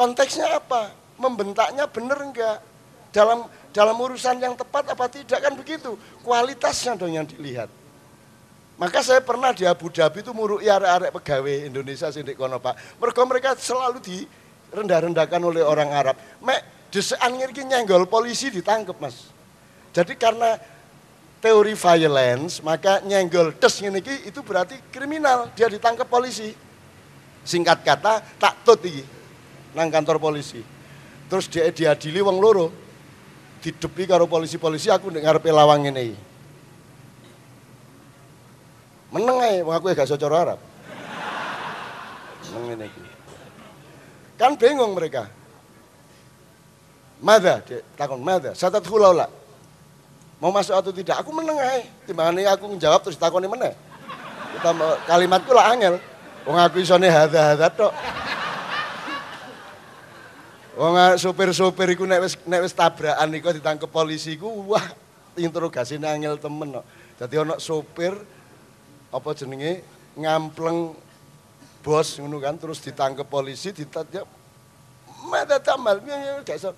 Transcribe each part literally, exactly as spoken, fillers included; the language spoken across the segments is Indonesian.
Konteksnya apa? Membentaknya bener enggak? Dalam dalam urusan yang tepat apa tidak, kan begitu. Kualitasnya dong yang dilihat. Maka saya pernah di Abu Dhabi itu muruki arek-arek pegawai Indonesia sing ndek kono, Pak. Mergo mereka selalu direndah-rendahkan oleh orang Arab. Mek desekan ngiriki nyenggol polisi ditangkep, Mas. Jadi karena teori violence, maka nyenggol des ngene iki itu berarti kriminal, dia ditangkap polisi. Singkat kata, tak tut iki nang kantor polisi. Terus dia diadili wong loro. Didepi karo polisi-polisi, aku ndek ngarepe lawang ngene iki. Meneng ae, wong aku gak iso cara Arab. Meneng ngene iki. Kan bingung mereka. Mada, dia takon, mada, satat hulaula. Mau masuk atau tidak? Aku meneng ae. Timbangane aku menjawab terus takoni meneh. Kita kalimatku lah angel. Wong aku isone hadza-hadza tok. Wong sopir-sopir iku nek wis nek wis tabrakan iku ditangkep polisi iku wah interogasi angel temen kok. Dadi ana sopir apa jenenge ngampleng bos ngono kan, terus ditangkep polisi ditanya mata tamal gak iso.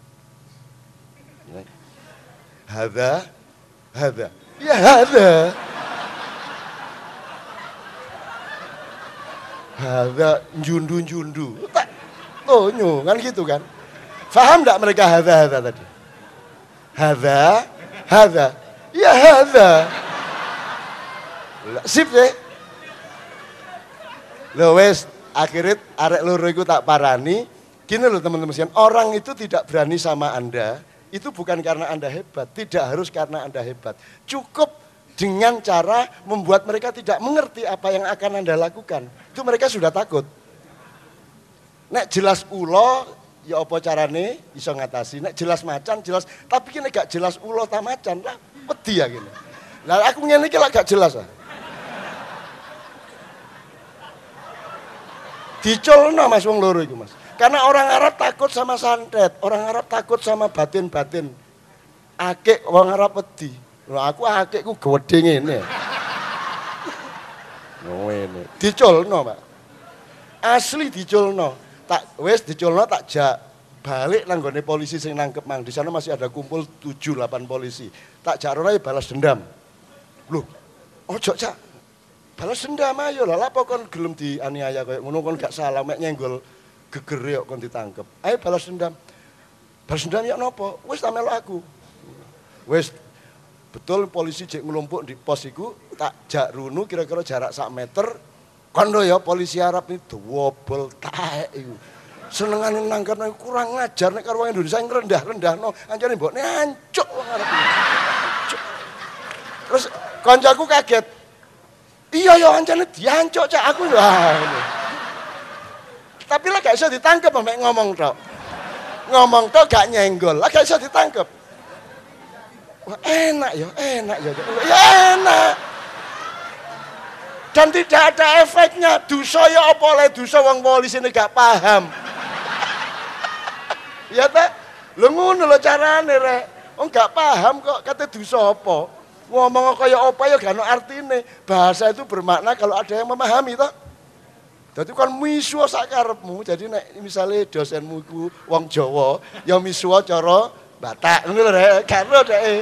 Hadza hadza. Ya hadza. Hadza jundu-jundu. Tak tonyo kan gitu kan. Paham enggak mereka hadza hadza tadi? Hadza hadza. Ya hadza. Sip deh. Lho wes akhirnya arek loro iku tak parani. Gini loh teman-teman sekalian, orang itu tidak berani sama Anda, itu bukan karena Anda hebat, tidak harus karena Anda hebat. Cukup dengan cara membuat mereka tidak mengerti apa yang akan Anda lakukan. Itu mereka sudah takut. Nek jelas ulo, ya apa carane iso ngatasi. Nek jelas macan, jelas. Tapi kini gak jelas ulo ta macan, lah wedi ya gini. Lah aku ngene iki lah gak jelas ah. Diculno Mas wong loro iku Mas. Karena orang Arab takut sama santet, orang Arab takut sama batin-batin. Akik wong Arab wedi. Lho aku akikku gedhe ngene. Ngene. Diculno, Pak. Asli diculno. Tak wis diculno tak jak balik nang gone polisi sing nangkep mang. Di sana masih ada kumpul tujuh delapan polisi. Tak jak ora balas dendam. Loh, ojo Cak. Balas dendam ayo lah, lapo kon gelem dianiaya koyo ngono kon gak salah mek nyenggol geger kok kon ditangkep. Ayo balas dendam. Balas dendam ya napa? Wis tak melok aku. Wis betul polisi jek nglumpuk di pos iku tak jak runu kira-kira jarak sak meter. Kondo ya polisi Arab ini dwobol taek iku. Senengane nangkep kurang ngajar nek karo wong Indonesia ngrendah-rendahno, ancane mbokne ancuk wong Arab iki. Terus kancaku kaget. Iya ya ancane diancuk Cak aku lho. Tapi lah gak iso ditangkep mek ngomong tok. Ngomong tok gak nyenggol, lah gak iso ditangkep. Wah, enak ya, enak ya. Ya enak. Dan tidak ada efeknya. Dosa ya apa oleh dosa wong polisi ini gak paham. Ya ta? Lho ngono lho carane rek. Wong gak paham kok kate dosa apa. Ngomong kaya apa ya gak ono artine. Bahasa itu bermakna kalau ada yang memahami toh. Dadi kan misuwa sak karepmu. Jadi nek misale dosenmu iku wong Jawa, ya misuwa cara Batak ngono lho rek. Karo deke.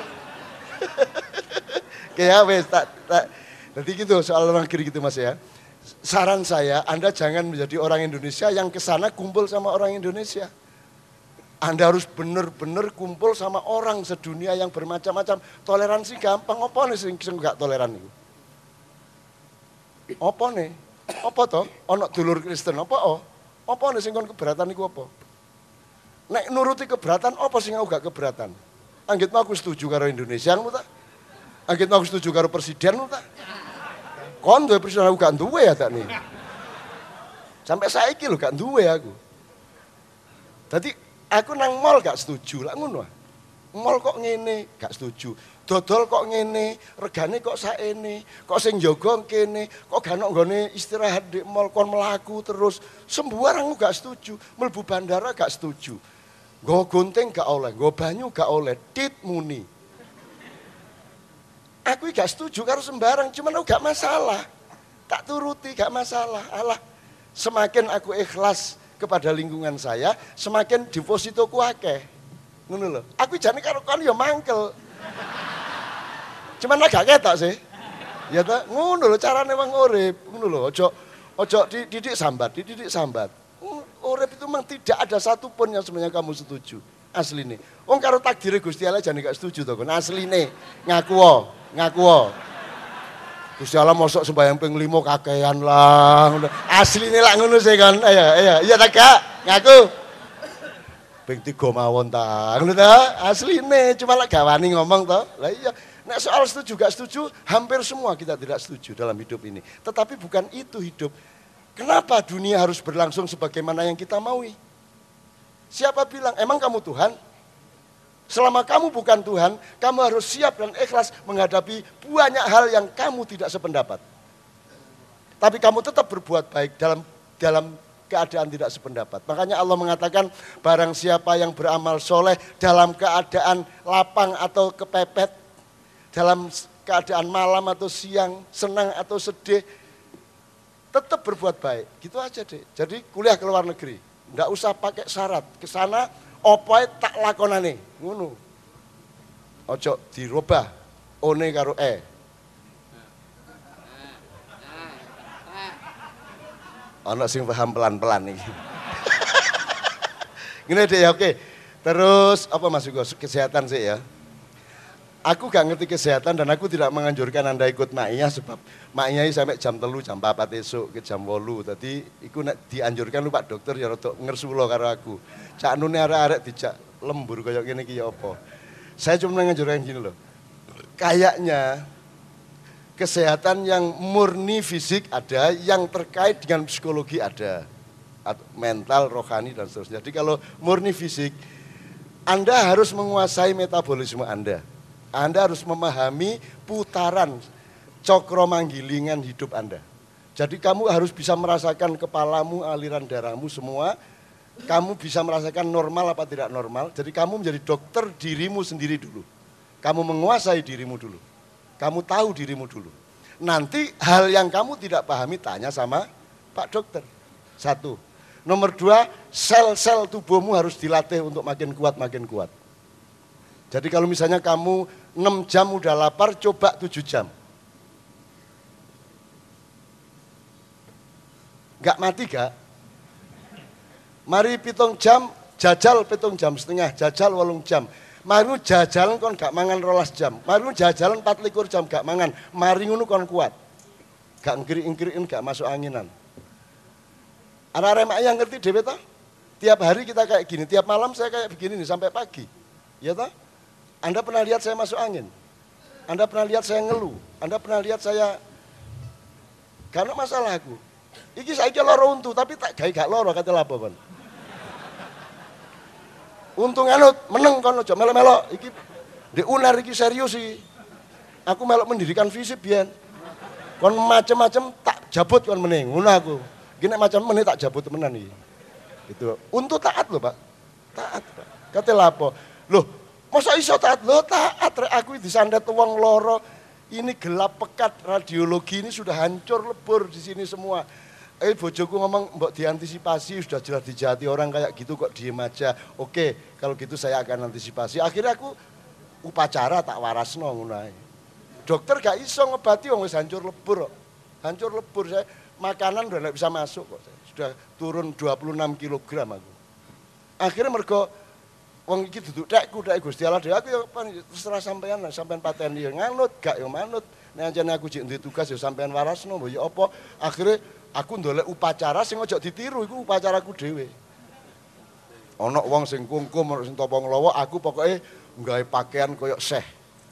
Kayak wis tak tak jadi gitu soal orang kiri gitu Mas ya. Saran saya, Anda jangan menjadi orang Indonesia yang kesana kumpul sama orang Indonesia. Anda harus benar-benar kumpul sama orang sedunia yang bermacam-macam. Toleransi gampang, apa nih sing gak toleran itu? Apa nih? Apa toh? Ono dulur Kristen, apa oh? Apa nih sing kon keberatan iku apa? Nek nuruti keberatan, apa sing aku gak keberatan? Anggitmu aku setuju karo Indonesia, ngono ta? Anggitmu aku setuju karo presiden, ngono ta? Kon duwe presiden aku gak duwe ya tak nih. Sampai saiki lho gak duwe aku. Dadi aku nang mall gak setuju lah ngono. Mall kok ngene, gak setuju. Dodol kok ngene, regane kok saene, kok sing jaga kene, kok gak ono nggone istirahat di mall kon mlaku terus. Sembarang gak setuju. Mlebu bandara gak setuju. Nggo gunting gak oleh, nggo banyu gak oleh, tit muni. Aku gak setuju karo sembarang, cuman aku gak masalah. Tak turuti gak masalah. Alah, semakin aku ikhlas kepada lingkungan saya, semakin depositoku akeh. Ngono lho. Aku jane karo kon ya mangkel. Cuman agak ketok sih. Ya ta, ngono lho carane wong urip, ngono lho. Ojo ojo dididik sambat, dididik sambat. Urip itu memang tidak ada satupun yang sebenarnya kamu setuju. Asline. Wong karo takdire Gusti Allah jane gak setuju to, kon. Asline. Ngaku wae, ngaku wae. Gusti Allah mosok sembahyang ping lima kakean lah. Asline lak ngono sih kan. Ayo, ayo. Iya ta gak? Ngaku. Ping tiga mawon ta. Ngono ta? Asline cuma lak gawani ngomong to. Lah iya. Nek soal setuju gak setuju, hampir semua kita tidak setuju dalam hidup ini. Tetapi bukan itu hidup. Kenapa dunia harus berlangsung sebagaimana yang kita maui? Siapa bilang, emang kamu Tuhan? Selama kamu bukan Tuhan, kamu harus siap dan ikhlas menghadapi banyak hal yang kamu tidak sependapat. Tapi kamu tetap berbuat baik dalam dalam keadaan tidak sependapat. Makanya Allah mengatakan, barang siapa yang beramal soleh dalam keadaan lapang atau kepepet, dalam keadaan malam atau siang, senang atau sedih, tetap berbuat baik. Gitu aja deh. Jadi kuliah ke luar negeri, nggak usah pakai syarat. Ke sana opoe tak lakonane, ngono. Ojo dirubah one karo e. Ana sing paham pelan-pelan iki. Ngene deh ya, oke. Terus apa Mas Hugo? Kesehatan sih ya. Aku gak ngerti kesehatan dan aku tidak menganjurkan Anda ikut Ma'iyah sebab Ma'iyah sampai jam telu, jam empat esuk ke jam wolu. Tadi iku nek dianjurkan lu Pak Dokter ya rada ngersulo karo aku. Cak nune arek-arek dijak lembur kaya ngene iki ya apa. Saya cuma menganjurkan gini loh. Kayaknya kesehatan yang murni fisik ada, yang terkait dengan psikologi ada. Mental, rohani dan seterusnya. Jadi kalau murni fisik, Anda harus menguasai metabolisme Anda. Anda harus memahami putaran cokro manggilingan hidup Anda. Jadi kamu harus bisa merasakan kepalamu, aliran darahmu semua. Kamu bisa merasakan normal apa tidak normal. Jadi kamu menjadi dokter dirimu sendiri dulu. Kamu menguasai dirimu dulu. Kamu tahu dirimu dulu. Nanti hal yang kamu tidak pahami tanya sama Pak Dokter. Satu. Nomor dua, sel-sel tubuhmu harus dilatih untuk makin kuat, makin kuat. Jadi kalau misalnya kamu enam jam udah lapar, coba tujuh jam. Gak mati gak? Mari pitung jam, jajal pitung jam setengah, jajal walung jam. Mari jajalan kon gak mangan rolas jam. Mari jajalan empat likur jam gak mangan. Mari ngono kon kuat. Gak ngkiri-ngkiriin, gak masuk anginan. Anak-anak mak yang ngerti dhewe toh? Tiap hari kita kayak gini, tiap malam saya kayak begini nih sampai pagi. Ya toh? Anda pernah lihat saya masuk angin? Anda pernah lihat saya ngeluh? Anda pernah lihat saya gak ada masalah aku. Iki saiki loro untu tapi tak gawe gak loro kate lapo kon. Untung anut meneng kon aja melok-melok iki ndek unar iki serius iki. Aku melok pendidikan fisik biyen. Kon macem-macem tak jabut kon meneng ngono aku. Iki nek macam meneh tak jabut temenan iki. Gitu. Untuk taat lho, Pak. Taat, Pak. Kate lapo? Loh, masa iso taat? Loh, taat rek aku disandet wong loro. Ini gelap pekat, radiologi ini sudah hancur lebur di sini semua. Eh bojoku ngomong mbok diantisipasi, sudah jelas dijahati orang kayak gitu kok diem aja. Oke, kalau gitu saya akan antisipasi. Akhirnya aku upacara tak warasno ngono ae. Dokter gak iso ngebati wong wis hancur lebur kok. Hancur lebur saya. Makanan udah gak bisa masuk kok. Sudah turun dua puluh enam kilogram aku. Akhirnya mergo wong iki duduk tekku tek Gusti Allah dhewe aku ya terserah sampean lah sampean pateni ya nganut gak ya manut. Nek anjene aku jek duwe tugas ya sampean warasno ya apa. Akhirnya aku ndolek upacara sing ojo ditiru iku upacaraku dhewe. Ana wong sing kungkum ana sing topo nglawa, aku pokoke nggawe pakaian koyo syekh.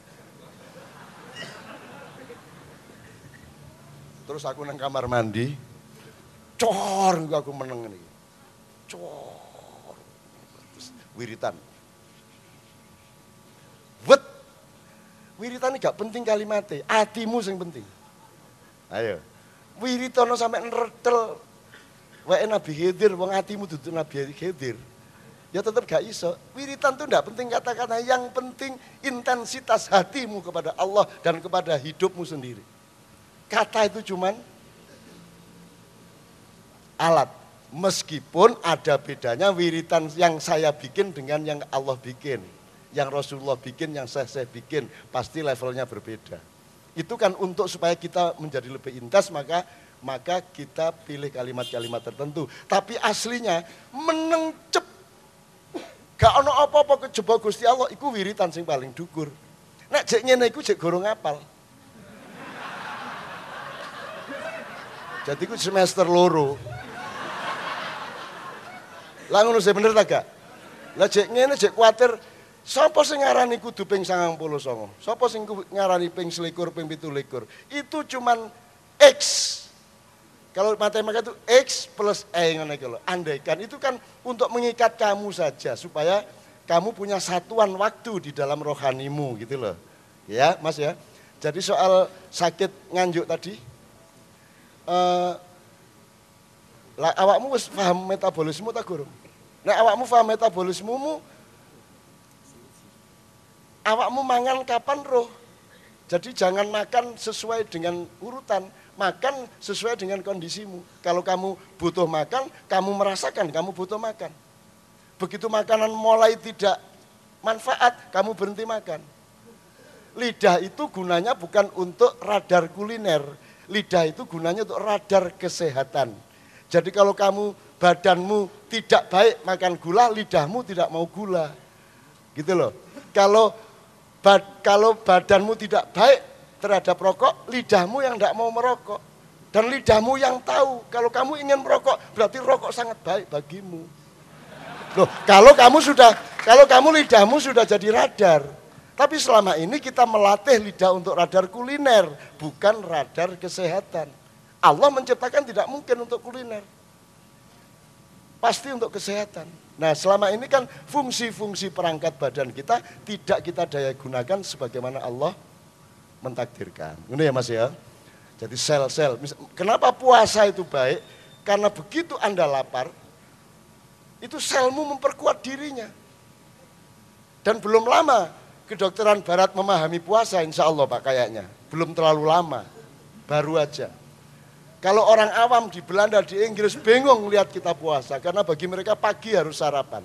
Terus aku nang kamar mandi, cor aku meneng ngene iki. Cor. Terus wiritan. Wet. Wiritan gak penting kalimatnya, atimu sing penting. Ayo. Wiritono sampai nretel wae Nabi Khidir, wong atimu dudu Nabi Khidir. Ya tetap gak iso. Wiritan itu enggak penting kata-kata, yang penting intensitas hatimu kepada Allah dan kepada hidupmu sendiri. Kata itu cuman alat. Meskipun ada bedanya wiritan yang saya bikin dengan yang Allah bikin. Yang Rasulullah bikin, yang saya, saya bikin. Pasti levelnya berbeda. Itu kan untuk supaya kita menjadi lebih intens, maka maka kita pilih kalimat-kalimat tertentu. Tapi aslinya menengcep. Gak ono apa-apa kejaba Gusti Allah, iku wiritan sing paling dhuwur. Nek jek ngene iku jek gorong apal. Jadi iku semester loro. Lah ngono sih bener ta gak? Lah jek ngene jek kuwatir sapa sing ngarani kudu ping sangang puluh sanga? Sapa sing ngarani ping selikur, ping pitu likur? Itu cuman X. Kalau matematika itu X plus E ngono iki lho. Andaikan itu kan untuk mengikat kamu saja supaya kamu punya satuan waktu di dalam rohanimu gitu loh. Ya, Mas ya. Jadi soal sakit nganjuk tadi eh lah awakmu wis paham metabolisme ta gurung? Nek awakmu paham metabolismemu, awakmu mangan kapan roh. Jadi jangan makan sesuai dengan urutan, makan sesuai dengan kondisimu. Kalau kamu butuh makan, kamu merasakan kamu butuh makan. Begitu makanan mulai tidak manfaat, kamu berhenti makan. Lidah itu gunanya bukan untuk radar kuliner, lidah itu gunanya untuk radar kesehatan. Jadi kalau kamu badanmu tidak baik makan gula, lidahmu tidak mau gula. Gitu loh. Kalau bad, kalau badanmu tidak baik terhadap rokok, lidahmu yang tidak mau merokok. Dan lidahmu yang tahu kalau kamu ingin merokok, berarti rokok sangat baik bagimu. Loh, kalau kamu sudah kalau kamu lidahmu sudah jadi radar. Tapi selama ini kita melatih lidah untuk radar kuliner, bukan radar kesehatan. Allah menciptakan tidak mungkin untuk kuliner. Pasti untuk kesehatan. Nah selama ini kan fungsi-fungsi perangkat badan kita tidak kita daya gunakan sebagaimana Allah mentakdirkan. Ini ya Mas ya. Jadi sel-sel. Kenapa puasa itu baik? Karena begitu Anda lapar, itu selmu memperkuat dirinya. Dan belum lama kedokteran barat memahami puasa insya Allah Pak kayaknya. Belum terlalu lama, baru aja. Kalau orang awam di Belanda, di Inggris bingung lihat kita puasa. Karena bagi mereka pagi harus sarapan.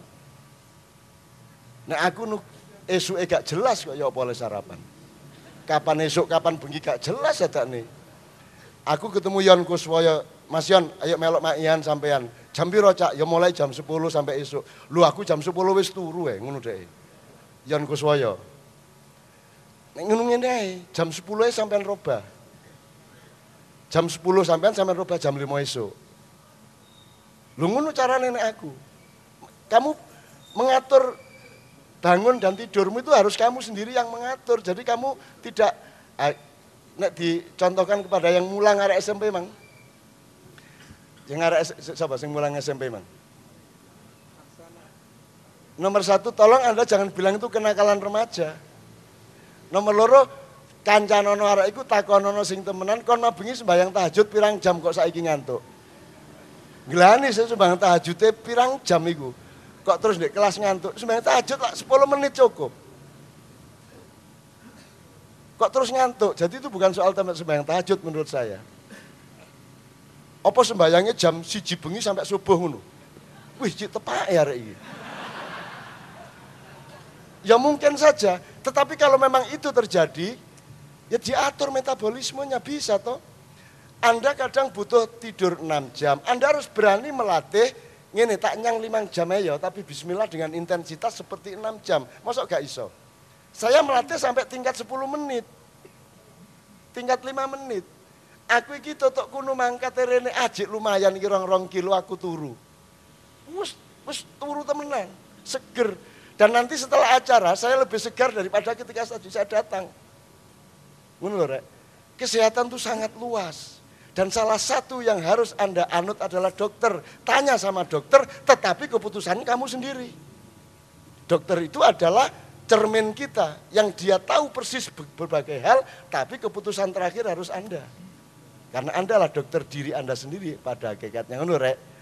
Nah aku esok gak jelas kok ya boleh sarapan. Kapan esok, kapan bengi gak jelas ya tak nih. Aku ketemu Yon Kuswoyo, Mas Yon ayo melok Mak Ian sampean. Jam piro Cak? Ya mulai jam sepuluh sampai esok. Lu aku jam sepuluh wis turu eh ngono dhek. Yon Kuswoyo. Nek ngono ngene jam sepuluh sampean robah. Jam sepuluh sampean sampean robah jam lima esok. Lu ngono carane nek aku. Kamu mengatur bangun dan tidurmu itu harus kamu sendiri yang mengatur. Jadi kamu tidak nek dicontohkan kepada yang mulang arek S M P mang. Yang arek siapa sing mulang S M P mang? Nomor satu, tolong Anda jangan bilang itu kenakalan remaja. Nomor loro, kancanono arek iku takonono sing temenan kon bengi sembahyang tahajud pirang jam kok saiki ngantuk. Glani saya sembahyang tahajudnya pirang jam iku. Kok terus di kelas ngantuk, sembahyang tahajud lah sepuluh menit cukup. Kok terus ngantuk, jadi itu bukan soal sembahyang tahajud menurut saya. Apa sembahyangnya jam siji bengi sampai subuh ngono. Wih, cik tepak ya arek iki. Ya mungkin saja, tetapi kalau memang itu terjadi, ya diatur metabolismenya bisa toh. Anda kadang butuh tidur enam jam, Anda harus berani melatih, ngene tak nyang lima jam ya, tapi bismillah dengan intensitas seperti enam jam. Masa gak iso? Saya melatih sampai tingkat sepuluh menit. Tingkat lima menit. Aku iki totok kuno mangkat rene ajik lumayan iki rong-rong kilo aku turu. Wes wes turu temenan, seger. Dan nanti setelah acara saya lebih segar daripada ketika tadi saya datang. Ngono lho, Rek. Kesehatan itu sangat luas. Dan salah satu yang harus Anda anut adalah dokter. Tanya sama dokter, tetapi keputusan kamu sendiri. Dokter itu adalah cermin kita yang dia tahu persis berbagai hal, tapi keputusan terakhir harus Anda. Karena Anda lah dokter diri Anda sendiri pada hakikatnya. Ngono, Rek.